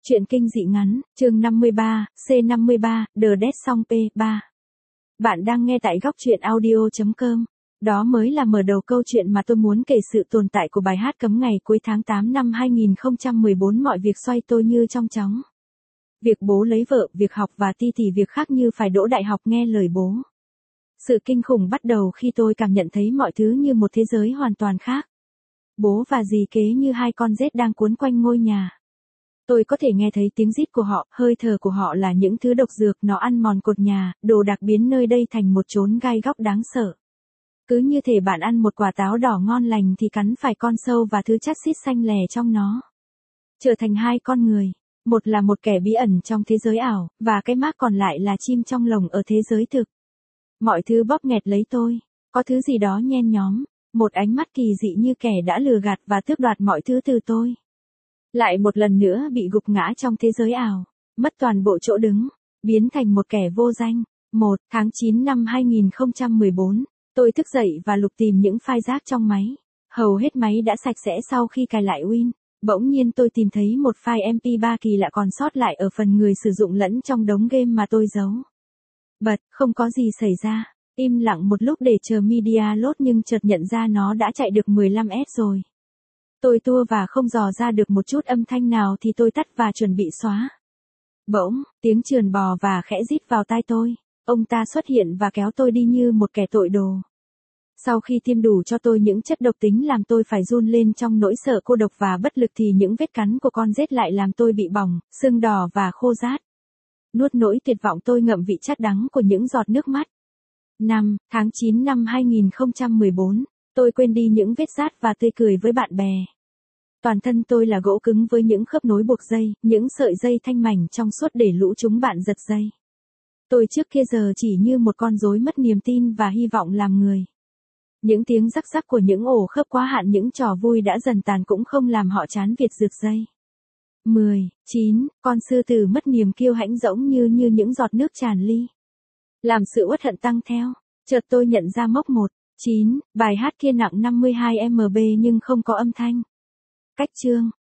Truyện kinh dị ngắn, chương 53, C53, The Dead Song P3. Bạn đang nghe tại góc truyện audio.com. Đó mới là mở đầu câu chuyện mà tôi muốn kể, sự tồn tại của bài hát cấm ngày cuối tháng 8 năm 2014. Mọi việc xoay tôi như trong chóng. Việc bố lấy vợ, việc học và ti việc khác như phải đỗ đại học nghe lời bố. Sự kinh khủng bắt đầu khi tôi cảm nhận thấy mọi thứ như một thế giới hoàn toàn khác. Bố và dì kế như hai con rết đang cuốn quanh ngôi nhà. Tôi có thể nghe thấy tiếng rít của họ, hơi thở của họ là những thứ độc dược, nó ăn mòn cột nhà, đồ đạc biến nơi đây thành một chốn gai góc đáng sợ. Cứ như thể bạn ăn một quả táo đỏ ngon lành thì cắn phải con sâu và thứ chát xít xanh lè trong nó. Trở thành hai con người, một là một kẻ bí ẩn trong thế giới ảo, và cái xác còn lại là chim trong lồng ở thế giới thực. Mọi thứ bóp nghẹt lấy tôi, có thứ gì đó nhen nhóm, một ánh mắt kỳ dị như kẻ đã lừa gạt và tước đoạt mọi thứ từ tôi. Lại một lần nữa bị gục ngã trong thế giới ảo, mất toàn bộ chỗ đứng, biến thành một kẻ vô danh. 1 tháng 9 năm 2014, tôi thức dậy và lục tìm những file rác trong máy. Hầu hết máy đã sạch sẽ sau khi cài lại Win. Bỗng nhiên tôi tìm thấy một file MP3 kỳ lạ còn sót lại ở phần người sử dụng lẫn trong đống game mà tôi giấu. Bật, không có gì xảy ra. Im lặng một lúc để chờ media load nhưng chợt nhận ra nó đã chạy được 15S rồi. Tôi tua và không dò ra được một chút âm thanh nào thì tôi tắt và chuẩn bị xóa. Bỗng, tiếng trườn bò và khẽ rít vào tai tôi. Ông ta xuất hiện và kéo tôi đi như một kẻ tội đồ. Sau khi tiêm đủ cho tôi những chất độc tính làm tôi phải run lên trong nỗi sợ cô độc và bất lực thì những vết cắn của con rết lại làm tôi bị bỏng, sưng đỏ và khô rát. Nuốt nỗi tuyệt vọng tôi ngậm vị chát đắng của những giọt nước mắt. 5 tháng 9 năm 2014, tôi quên đi những vết rát và tươi cười với bạn bè. Toàn thân tôi là gỗ cứng với những khớp nối buộc dây, những sợi dây thanh mảnh trong suốt để lũ chúng bạn giật dây. Tôi trước kia giờ chỉ như một con rối mất niềm tin và hy vọng làm người. Những tiếng rắc rắc của những ổ khớp quá hạn, những trò vui đã dần tàn cũng không làm họ chán việc rượt dây. 10, 9, con sư tử mất niềm kiêu hãnh rỗng như những giọt nước tràn ly. Làm sự uất hận tăng theo, chợt tôi nhận ra mốc 1, 9, bài hát kia nặng 52 MB nhưng không có âm thanh. Cách chương,